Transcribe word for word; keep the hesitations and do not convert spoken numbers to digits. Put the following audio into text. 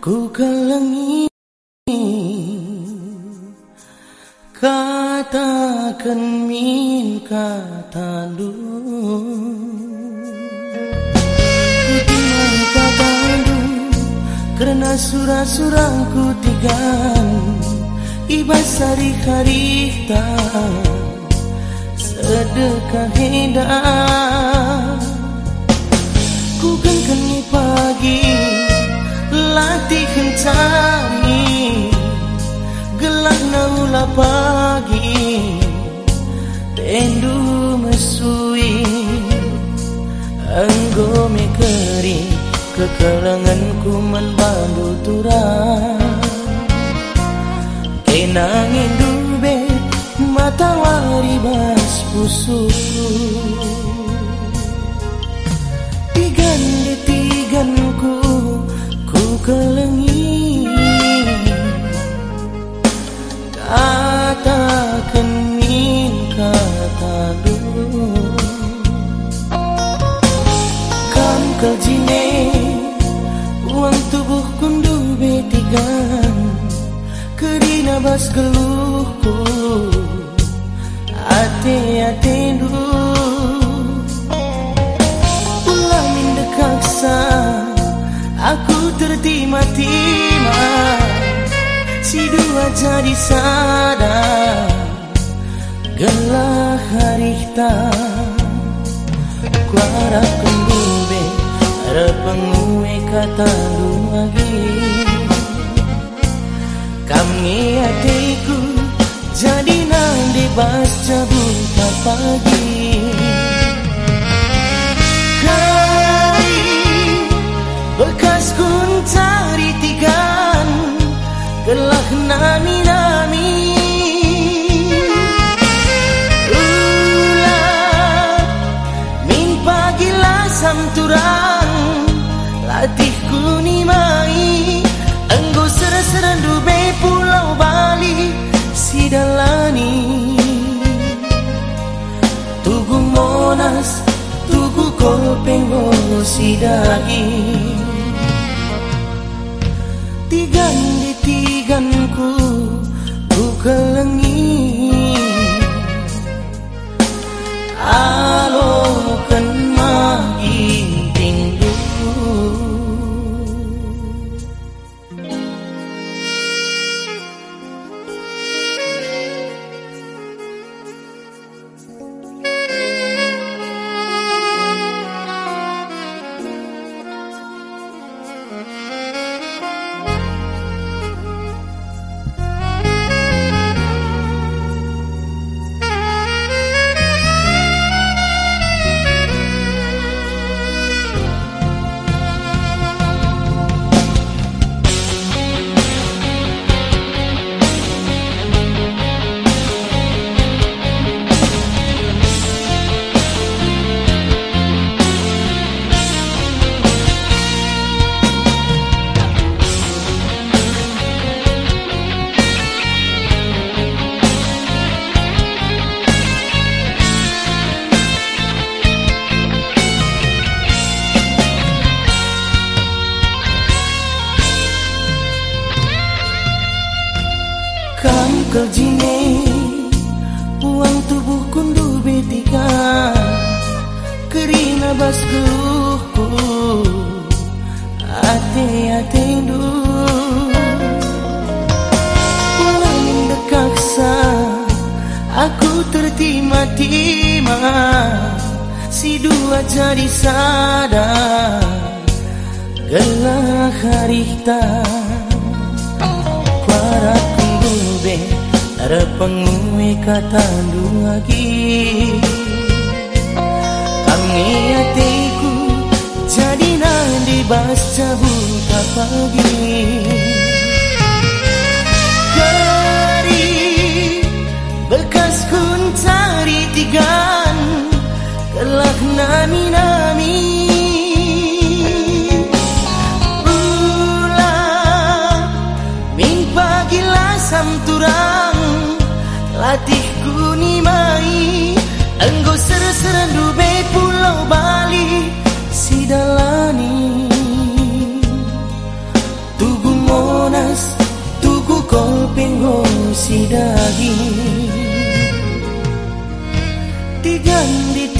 Ku kelengi katakan min kata lu, ku timan kata lu karena surah-surah ku tigan ibas hari-hari tak sedekah hendak. Ku gengkengi pagi latih kencari gelang naula pagi tendu mesui anggo me kering kekelanganku membandu turang kenangin dube mata wari bas pusuku tigan di tiganku ku kelengi katakan min kata lu kam keljine uang tubuh kundu betigan kerina bas geluhku ate-ate du ulah min dekaksa aku tertima-tima si dua jadi sadar gelah harita ku harap kembube harap pengue kata lu lagi kami hatiku jadi nanti bas cabut pagi bekas kun cari tigan gelah nami-nami ulah min pagi lasam turang latih kunimai anggo ser-seran dube pulau Bali sidalani tugu Monas tugu Kolpengo sidagi tigan di tiganku ku kelengi alokan maginting dulu kam keljine uang tubuh kundu betika kerina bas geluhku ate-ate du ulah mendekaksa aku tertima-tima si dua jadi sadar gelah harita para kembube harap pengue kata lu lagi kami hatiku jadi nanti bas cabut pagi kari bekas kun cari tigan kelak nami-nami lasam turang latih kunimai anggo ser-seran dube pulau Bali sidalani tugu pengo si daging Tigan di